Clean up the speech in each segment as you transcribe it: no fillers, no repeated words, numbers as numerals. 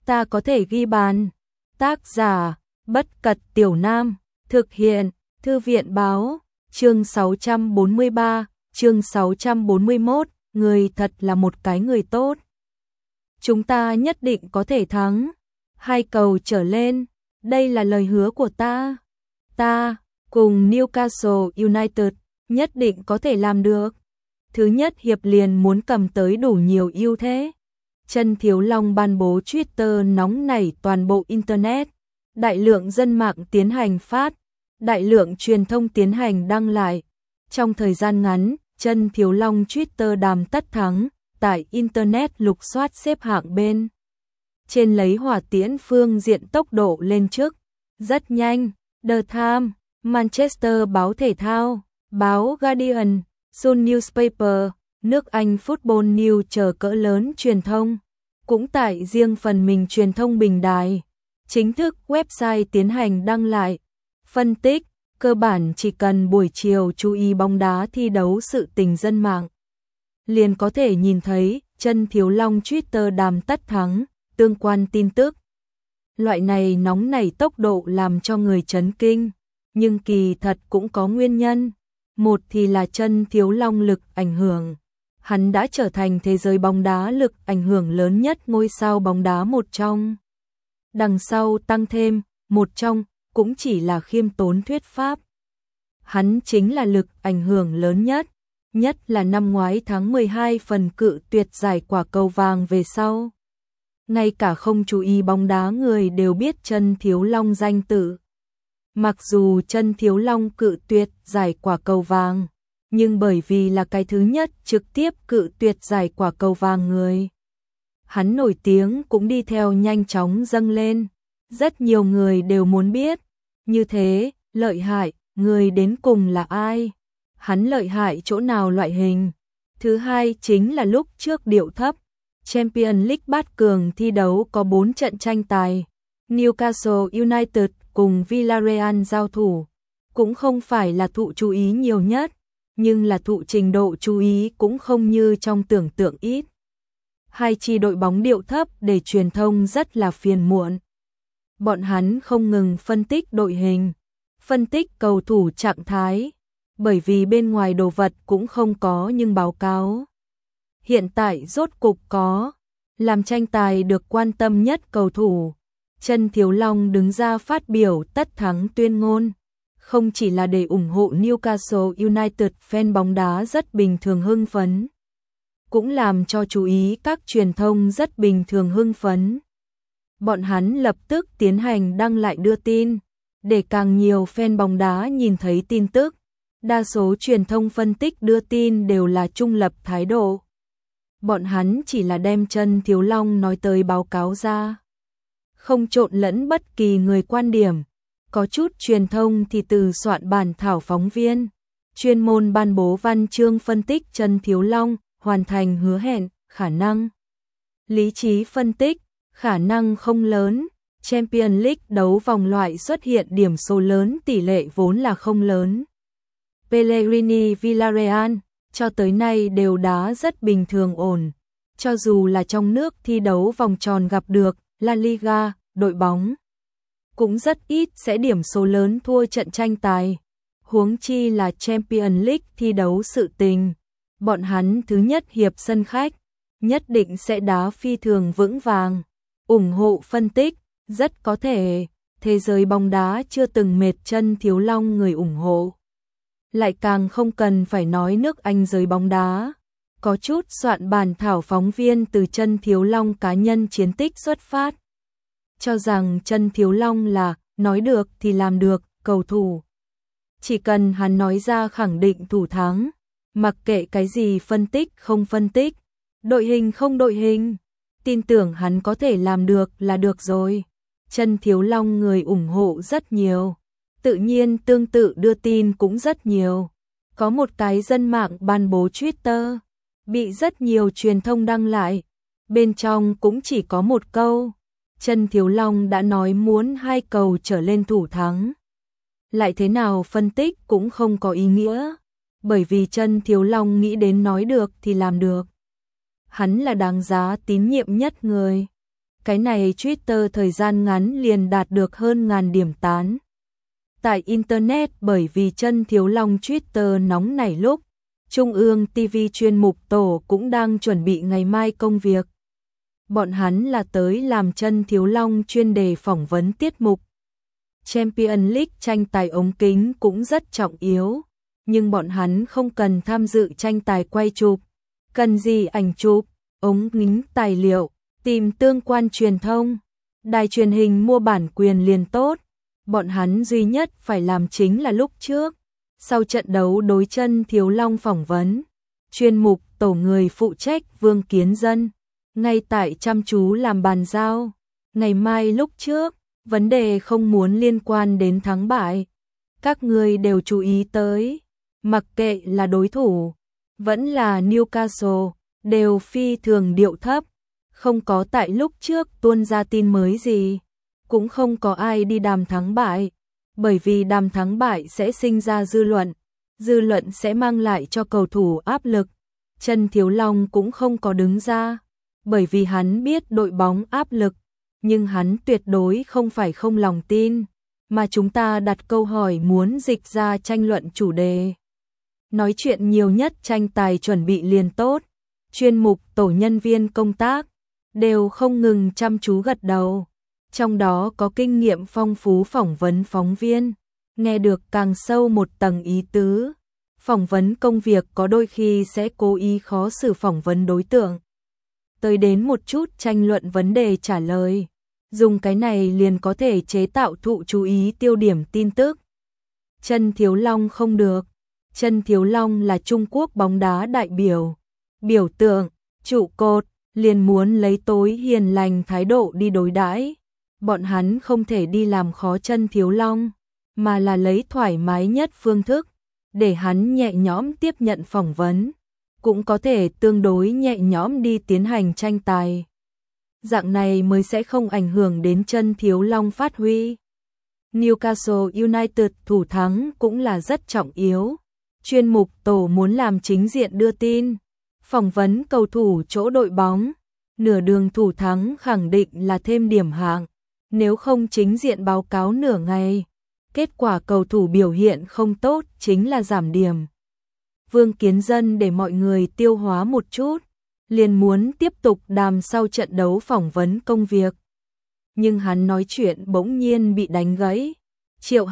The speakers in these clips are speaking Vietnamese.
ta có thể ghi bàn. Tác giả, Bất Cật Tiểu Nam, thực hiện, Thư viện Báo, chương 643, chương 641, người thật là một cái người tốt. Chúng ta nhất định có thể thắng. 2 cầu trở lên, đây là lời hứa của ta. Ta, cùng Newcastle United, nhất định có thể làm được. Thứ nhất hiệp liền muốn cầm tới đủ nhiều ưu thế. Chân Thiếu Long ban bố Twitter nóng nảy toàn bộ Internet. Đại lượng dân mạng tiến hành phát, đại lượng truyền thông tiến hành đăng lại. Trong thời gian ngắn, Chân Thiếu Long Twitter đàm tất thắng, tại Internet lục soát xếp hạng bên trên lấy hỏa tiễn phương diện tốc độ lên trước. Rất nhanh, The Times, Manchester báo thể thao, báo Guardian, Sun Newspaper, nước Anh Football News chờ cỡ lớn truyền thông, cũng tại riêng phần mình truyền thông bình đài, chính thức website tiến hành đăng lại, phân tích, cơ bản chỉ cần buổi chiều chú ý bóng đá thi đấu sự tình dân mạng. Liền có thể nhìn thấy, Chân Thiếu Long Twitter đàm tất thắng, tương quan tin tức. Loại này nóng nảy tốc độ làm cho người chấn kinh, nhưng kỳ thật cũng có nguyên nhân. Một thì là Chân Thiếu Long lực ảnh hưởng. Hắn đã trở thành thế giới bóng đá lực ảnh hưởng lớn nhất ngôi sao bóng đá một trong. Đằng sau tăng thêm, một trong, cũng chỉ là khiêm tốn thuyết pháp. Hắn chính là lực ảnh hưởng lớn nhất, nhất là năm ngoái tháng 12 phần cự tuyệt giải quả cầu vàng về sau. Ngay cả không chú ý bóng đá người đều biết Chân Thiếu Long danh tự. Mặc dù Chân Thiếu Long cự tuyệt giải quả cầu vàng, nhưng bởi vì là cái thứ nhất trực tiếp cự tuyệt giải quả cầu vàng người, hắn nổi tiếng cũng đi theo nhanh chóng dâng lên. Rất nhiều người đều muốn biết, như thế, lợi hại, người đến cùng là ai? Hắn lợi hại chỗ nào loại hình? Thứ hai chính là lúc trước điệu thấp, Champions League bát cường thi đấu có 4 trận tranh tài. Newcastle United cùng Villarreal giao thủ, cũng không phải là thụ chú ý nhiều nhất, nhưng là thụ trình độ chú ý cũng không như trong tưởng tượng ít. Hai chi đội bóng điệu thấp để truyền thông rất là phiền muộn. Bọn hắn không ngừng phân tích đội hình, phân tích cầu thủ trạng thái, bởi vì bên ngoài đồ vật cũng không có nhưng báo cáo. Hiện tại rốt cục có, làm tranh tài được quan tâm nhất cầu thủ. Chân Thiếu Long đứng ra phát biểu tất thắng tuyên ngôn, không chỉ là để ủng hộ Newcastle United, fan bóng đá rất bình thường hưng phấn, cũng làm cho chú ý các truyền thông rất bình thường hưng phấn. Bọn hắn lập tức tiến hành đăng lại đưa tin, để càng nhiều fan bóng đá nhìn thấy tin tức. Đa số truyền thông phân tích đưa tin đều là trung lập thái độ. Bọn hắn chỉ là đem Chân Thiếu Long nói tới báo cáo ra, không trộn lẫn bất kỳ người quan điểm. Có chút truyền thông thì từ soạn bản thảo phóng viên, chuyên môn ban bố văn chương phân tích Chân Thiếu Long, hoàn thành hứa hẹn, khả năng. Lý trí phân tích, khả năng không lớn. Champions League đấu vòng loại xuất hiện điểm số lớn, tỷ lệ vốn là không lớn. Pellegrini Villarreal, cho tới nay đều đá rất bình thường ổn. Cho dù là trong nước thi đấu vòng tròn gặp được La Liga, đội bóng cũng rất ít sẽ điểm số lớn thua trận tranh tài. Huống chi là Champions League thi đấu sự tình. Bọn hắn thứ nhất hiệp sân khách, nhất định sẽ đá phi thường vững vàng. Ủng hộ phân tích, rất có thể, thế giới bóng đá chưa từng mệt Chân Thiếu Long người ủng hộ. Lại càng không cần phải nói nước Anh giới bóng đá. Có chút soạn bản thảo phóng viên từ Chân Thiếu Long cá nhân chiến tích xuất phát, cho rằng Chân Thiếu Long là nói được thì làm được cầu thủ. Chỉ cần hắn nói ra khẳng định thủ thắng, mặc kệ cái gì phân tích không phân tích, đội hình không đội hình, tin tưởng hắn có thể làm được là được rồi. Chân Thiếu Long người ủng hộ rất nhiều, tự nhiên tương tự đưa tin cũng rất nhiều. Có một cái dân mạng ban bố Twitter, bị rất nhiều truyền thông đăng lại, bên trong cũng chỉ có một câu. Chân Thiếu Long đã nói muốn 2 cầu trở lên thủ thắng. Lại thế nào phân tích cũng không có ý nghĩa, bởi vì Chân Thiếu Long nghĩ đến nói được thì làm được. Hắn là đáng giá tín nhiệm nhất người. Cái này Twitter thời gian ngắn liền đạt được hơn ngàn điểm tán. Tại Internet bởi vì Chân Thiếu Long Twitter nóng nảy lúc, Trung ương TV chuyên mục tổ cũng đang chuẩn bị ngày mai công việc. Bọn hắn là tới làm Chân Thiếu Long chuyên đề phỏng vấn tiết mục. Champions League tranh tài ống kính cũng rất trọng yếu, nhưng bọn hắn không cần tham dự tranh tài quay chụp. Cần gì ảnh chụp, ống kính tài liệu, tìm tương quan truyền thông, đài truyền hình mua bản quyền liền tốt. Bọn hắn duy nhất phải làm chính là lúc trước, sau trận đấu đối Chân Thiếu Long phỏng vấn, chuyên mục tổ người phụ trách Vương Kiến Dân, ngay tại chăm chú làm bàn giao. Ngày mai lúc trước, vấn đề không muốn liên quan đến thắng bại. Các người đều chú ý tới, mặc kệ là đối thủ, vẫn là Newcastle, đều phi thường điệu thấp, không có tại lúc trước tuôn ra tin mới gì, cũng không có ai đi đàm thắng bại, bởi vì đàm thắng bại sẽ sinh ra dư luận sẽ mang lại cho cầu thủ áp lực. Chân Thiếu Long cũng không có đứng ra, bởi vì hắn biết đội bóng áp lực, nhưng hắn tuyệt đối không phải không lòng tin, mà chúng ta đặt câu hỏi muốn dịch ra tranh luận chủ đề. Nói chuyện nhiều nhất tranh tài chuẩn bị liền tốt, chuyên mục tổ nhân viên công tác, đều không ngừng chăm chú gật đầu. Trong đó có kinh nghiệm phong phú phỏng vấn phóng viên, nghe được càng sâu một tầng ý tứ. Phỏng vấn công việc có đôi khi sẽ cố ý khó xử phỏng vấn đối tượng, tới đến một chút tranh luận vấn đề trả lời. Dùng cái này liền có thể chế tạo thụ chú ý tiêu điểm tin tức. Chân Thiếu Long không được. Chân Thiếu Long là Trung Quốc bóng đá đại biểu tượng, trụ cột, liền muốn lấy tối hiền lành thái độ đi đối đãi. Bọn hắn không thể đi làm khó Chân Thiếu Long, mà là lấy thoải mái nhất phương thức, để hắn nhẹ nhõm tiếp nhận phỏng vấn, cũng có thể tương đối nhẹ nhõm đi tiến hành tranh tài. Dạng này mới sẽ không ảnh hưởng đến Chân Thiếu Long phát huy. Newcastle United thủ thắng cũng là rất trọng yếu. Chuyên mục tổ muốn làm chính diện đưa tin, phỏng vấn cầu thủ chỗ đội bóng. Nửa đường thủ thắng khẳng định là thêm điểm hạng, nếu không chính diện báo cáo nửa ngày. Kết quả cầu thủ biểu hiện không tốt chính là giảm điểm. Vương Kiến Dân để mọi người tiêu hóa một chút, liền muốn tiếp tục đàm sau trận đấu phỏng vấn công việc. Nhưng hắn nói chuyện bỗng nhiên bị đánh gãy. Triệu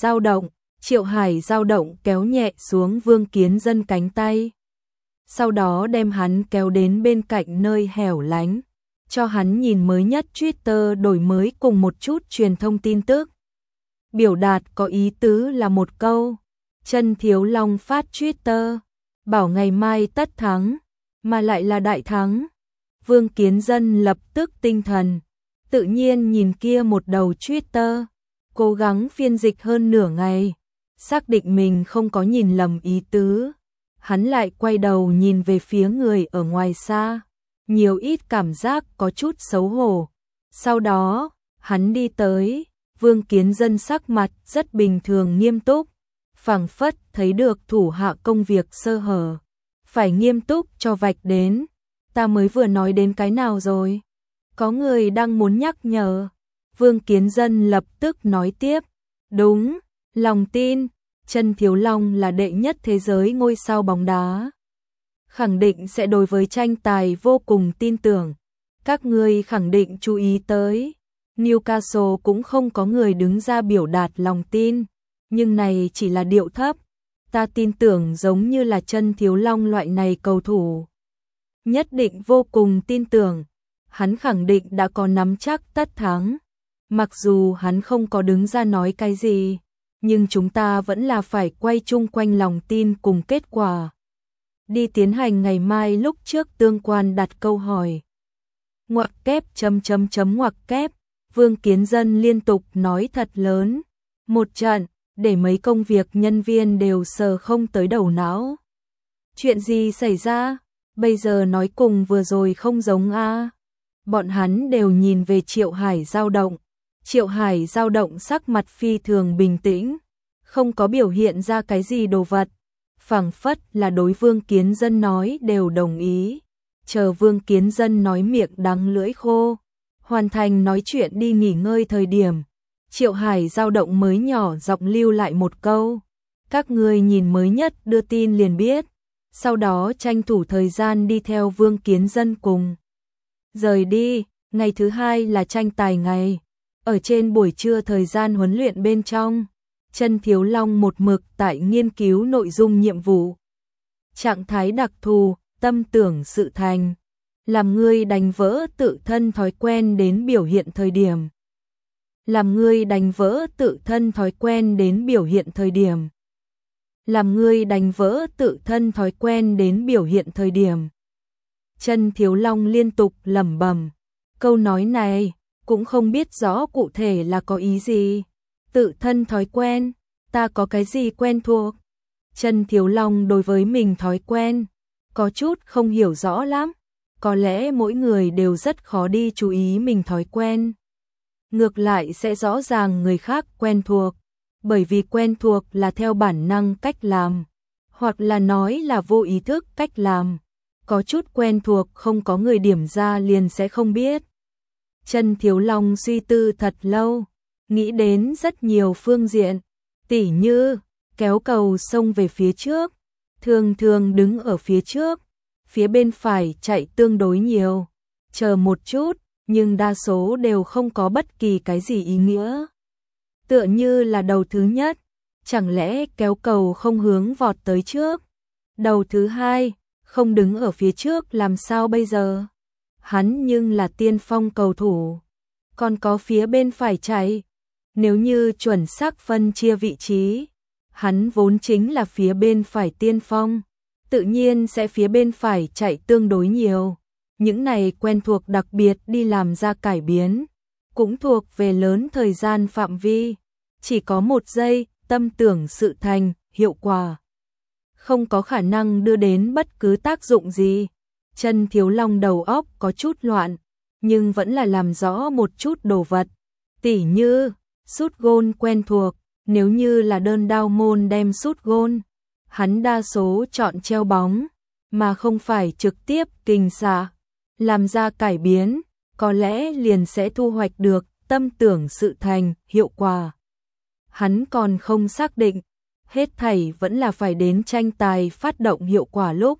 Hải dao động kéo nhẹ xuống Vương Kiến Dân cánh tay. Sau đó đem hắn kéo đến bên cạnh nơi hẻo lánh, cho hắn nhìn mới nhất Twitter đổi mới cùng một chút truyền thông tin tức. Biểu đạt có ý tứ là một câu. Chân Thiếu Long phát Twitter, bảo ngày mai tất thắng, mà lại là đại thắng. Vương Kiến Dân lập tức tinh thần, tự nhiên nhìn kia một đầu Twitter, cố gắng phiên dịch hơn nửa ngày, xác định mình không có nhìn lầm ý tứ. Hắn lại quay đầu nhìn về phía người ở ngoài xa, nhiều ít cảm giác có chút xấu hổ. Sau đó, hắn đi tới, Vương Kiến Dân sắc mặt rất bình thường nghiêm túc, phảng phất thấy được thủ hạ công việc sơ hở, phải nghiêm túc cho vạch đến. Ta mới vừa nói đến cái nào rồi? Có người đang muốn nhắc nhở. Vương Kiến Dân lập tức nói tiếp, đúng, lòng tin, Chân Thiếu Long là đệ nhất thế giới ngôi sao bóng đá, khẳng định sẽ đối với tranh tài vô cùng tin tưởng. Các ngươi khẳng định chú ý tới, Newcastle cũng không có người đứng ra biểu đạt lòng tin, nhưng này chỉ là điệu thấp. Ta tin tưởng giống như là Chân Thiếu Long loại này cầu thủ, nhất định vô cùng tin tưởng, hắn khẳng định đã có nắm chắc tất thắng. Mặc dù hắn không có đứng ra nói cái gì, nhưng chúng ta vẫn là phải quay chung quanh lòng tin cùng kết quả, đi tiến hành ngày mai lúc trước tương quan đặt câu hỏi. Ngoặc kép ngoặc kép, Vương Kiến Dân liên tục nói thật lớn, một trận, để mấy công việc nhân viên đều sờ không tới đầu não. Chuyện gì xảy ra? Bây giờ nói cùng vừa rồi không giống a. Bọn hắn đều nhìn về Triệu Hải dao động. Triệu Hải dao động sắc mặt phi thường bình tĩnh, không có biểu hiện ra cái gì đồ vật, phảng phất là đối Vương Kiến Dân nói đều đồng ý. Chờ Vương Kiến Dân nói miệng đắng lưỡi khô, Hoàn thành nói chuyện đi nghỉ ngơi thời điểm, Triệu Hải dao động mới nhỏ giọng lưu lại một câu. Các ngươi nhìn mới nhất đưa tin liền biết. Sau đó tranh thủ thời gian đi theo Vương Kiến Dân cùng. Rời đi, ngày thứ hai là tranh tài ngày. Ở trên buổi trưa thời gian huấn luyện bên trong, Chân Thiếu Long một mực tại nghiên cứu nội dung nhiệm vụ. Trạng thái đặc thù, tâm tưởng sự thành. Làm ngươi đánh vỡ tự thân thói quen đến biểu hiện thời điểm. Làm ngươi đánh vỡ tự thân thói quen đến biểu hiện thời điểm. Làm ngươi đánh vỡ tự thân thói quen đến biểu hiện thời điểm. Chân Thiếu Long liên tục lẩm bẩm. Câu nói này cũng không biết rõ cụ thể là có ý gì. Tự thân thói quen, ta có cái gì quen thuộc? Chân Thiếu Long đối với mình thói quen có chút không hiểu rõ lắm. Có lẽ mỗi người đều rất khó đi chú ý mình thói quen. Ngược lại sẽ rõ ràng người khác quen thuộc, bởi vì quen thuộc là theo bản năng cách làm, hoặc là nói là vô ý thức cách làm. Có chút quen thuộc không có người điểm ra liền sẽ không biết. Chân Thiếu Long suy tư thật lâu, nghĩ đến rất nhiều phương diện, tỉ như kéo cầu xông về phía trước, thường thường đứng ở phía trước, phía bên phải chạy tương đối nhiều, chờ một chút, nhưng đa số đều không có bất kỳ cái gì ý nghĩa. Tựa như là đầu thứ nhất, chẳng lẽ kéo cầu không hướng vọt tới trước? Đầu thứ hai, không đứng ở phía trước làm sao bây giờ? Hắn nhưng là tiên phong cầu thủ, còn có phía bên phải chạy. Nếu như chuẩn xác phân chia vị trí, hắn vốn chính là phía bên phải tiên phong, tự nhiên sẽ phía bên phải chạy tương đối nhiều. Những này quen thuộc đặc biệt đi làm ra cải biến, cũng thuộc về lớn thời gian phạm vi, chỉ có 1 giây, tâm tưởng sự thành, hiệu quả không có khả năng đưa đến bất cứ tác dụng gì. Chân Thiếu Long đầu óc có chút loạn, nhưng vẫn là làm rõ một chút đồ vật, tỉ như sút gôn quen thuộc, nếu như là đơn đao môn đem sút gôn, hắn đa số chọn treo bóng, mà không phải trực tiếp kình xạ. Làm ra cải biến, có lẽ liền sẽ thu hoạch được tâm tưởng sự thành, hiệu quả. Hắn còn không xác định, hết thảy vẫn là phải đến tranh tài phát động hiệu quả lúc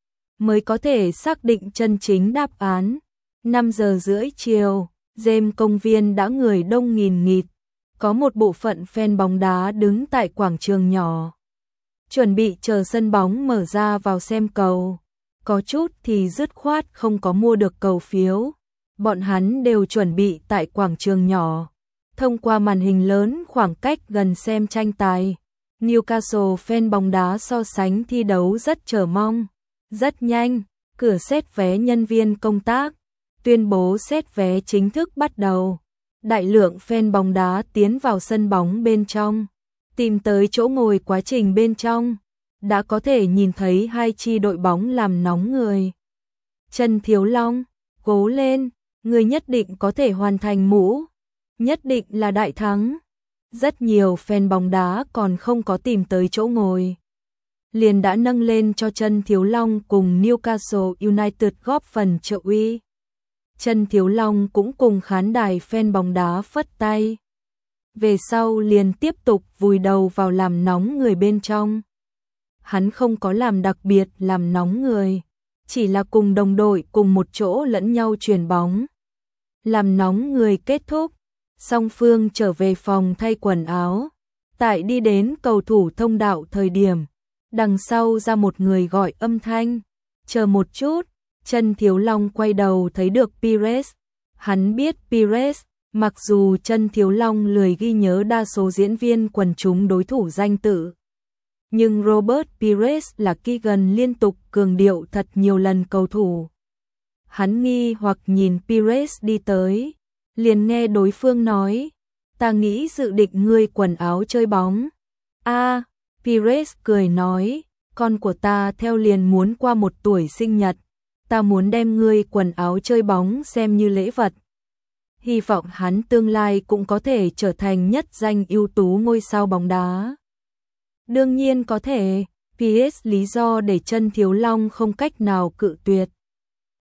mới có thể xác định chân chính đáp án. 5 giờ rưỡi chiều, Gem công viên đã người đông nghìn nghịt, có một bộ phận fan bóng đá đứng tại quảng trường nhỏ, chuẩn bị chờ sân bóng mở ra vào xem cầu. Có chút thì dứt khoát không có mua được cầu phiếu, bọn hắn đều chuẩn bị tại quảng trường nhỏ, thông qua màn hình lớn khoảng cách gần xem tranh tài. Newcastle fan bóng đá so sánh thi đấu rất chờ mong. Rất nhanh, cửa xét vé nhân viên công tác tuyên bố xét vé chính thức bắt đầu. Đại lượng fan bóng đá tiến vào sân bóng bên trong, tìm tới chỗ ngồi. Quá trình bên trong đã có thể nhìn thấy 2 chi đội bóng làm nóng người. Chân Thiếu Long, cố lên, người nhất định có thể hoàn thành mũ, nhất định là đại thắng. Rất nhiều fan bóng đá còn không có tìm tới chỗ ngồi, liền đã nâng lên cho Chân Thiếu Long cùng Newcastle United góp phần trợ uy. Chân Thiếu Long cũng cùng khán đài fan bóng đá phất tay. Về sau liền tiếp tục vùi đầu vào làm nóng người bên trong. Hắn không có làm đặc biệt làm nóng người, chỉ là cùng đồng đội cùng một chỗ lẫn nhau chuyền bóng. Làm nóng người kết thúc, song phương trở về phòng thay quần áo. Tại đi đến cầu thủ thông đạo thời điểm, đằng sau ra một người gọi âm thanh, chờ một chút. Chân Thiếu Long quay đầu thấy được Pires. Hắn biết Pires, mặc dù Chân Thiếu Long lười ghi nhớ đa số diễn viên quần chúng đối thủ danh tự, nhưng Robert Pires là Keegan liên tục cường điệu thật nhiều lần cầu thủ. Hắn nghi hoặc nhìn Pires đi tới, liền nghe đối phương nói, ta nghĩ dự định ngươi quần áo chơi bóng. Pires cười nói, con của ta theo liền muốn qua 1 tuổi sinh nhật, ta muốn đem ngươi quần áo chơi bóng xem như lễ vật. Hy vọng hắn tương lai cũng có thể trở thành nhất danh ưu tú ngôi sao bóng đá. Đương nhiên có thể, PS lý do để Chân Thiếu Long không cách nào cự tuyệt.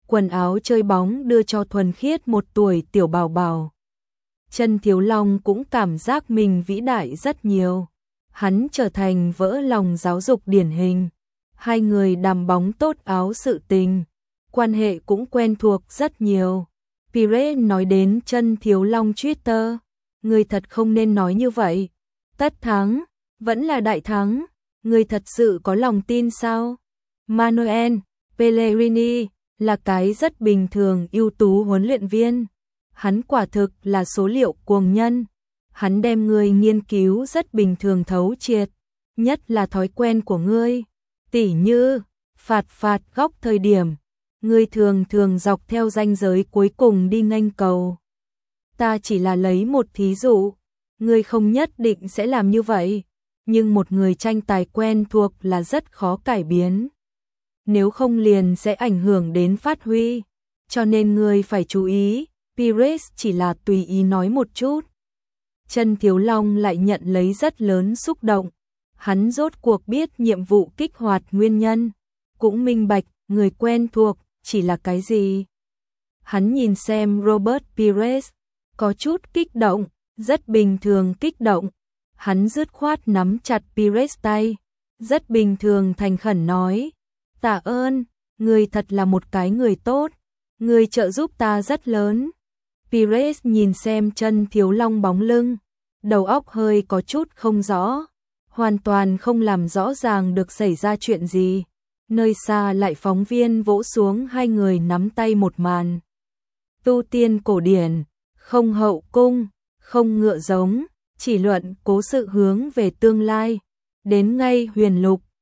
quần áo chơi bóng đưa cho thuần khiết 1 tuổi tiểu bảo bảo. Chân Thiếu Long cũng cảm giác mình vĩ đại rất nhiều. Hắn trở thành vỡ lòng giáo dục điển hình. Hai người đàm bóng tốt áo sự tình, quan hệ cũng quen thuộc rất nhiều. Pires nói đến Chân Thiếu Long Twitter, người thật không nên nói như vậy. Tất thắng, vẫn là đại thắng, người thật sự có lòng tin sao? Manuel Pellegrini là cái rất bình thường ưu tú huấn luyện viên. Hắn quả thực là số liệu cuồng nhân. Hắn đem ngươi nghiên cứu rất bình thường thấu triệt, nhất là thói quen của ngươi. Tỉ như, phạt góc thời điểm, ngươi thường dọc theo ranh giới cuối cùng đi nghênh cầu. Ta chỉ là lấy một thí dụ, ngươi không nhất định sẽ làm như vậy, nhưng một người tranh tài quen thuộc là rất khó cải biến. Nếu không liền sẽ ảnh hưởng đến phát huy, cho nên ngươi phải chú ý. Pires chỉ là tùy ý nói một chút. Chân Thiếu Long lại nhận lấy rất lớn xúc động. Hắn rốt cuộc biết nhiệm vụ kích hoạt nguyên nhân, cũng minh bạch người quen thuộc chỉ là cái gì. Hắn nhìn xem Robert Pires, có chút kích động, rất bình thường kích động. Hắn dứt khoát nắm chặt Pires tay, rất bình thường thành khẩn nói: "Tạ ơn, người thật là một cái người tốt, người trợ giúp ta rất lớn." Pires nhìn xem Chân Thiếu Long bóng lưng, đầu óc hơi có chút không rõ, hoàn toàn không làm rõ ràng được xảy ra chuyện gì. Nơi xa lại phóng viên vỗ xuống hai người nắm tay một màn. Tu tiên cổ điển, không hậu cung, không ngựa giống, chỉ luận cố sự hướng về tương lai. Đến ngay huyền lục,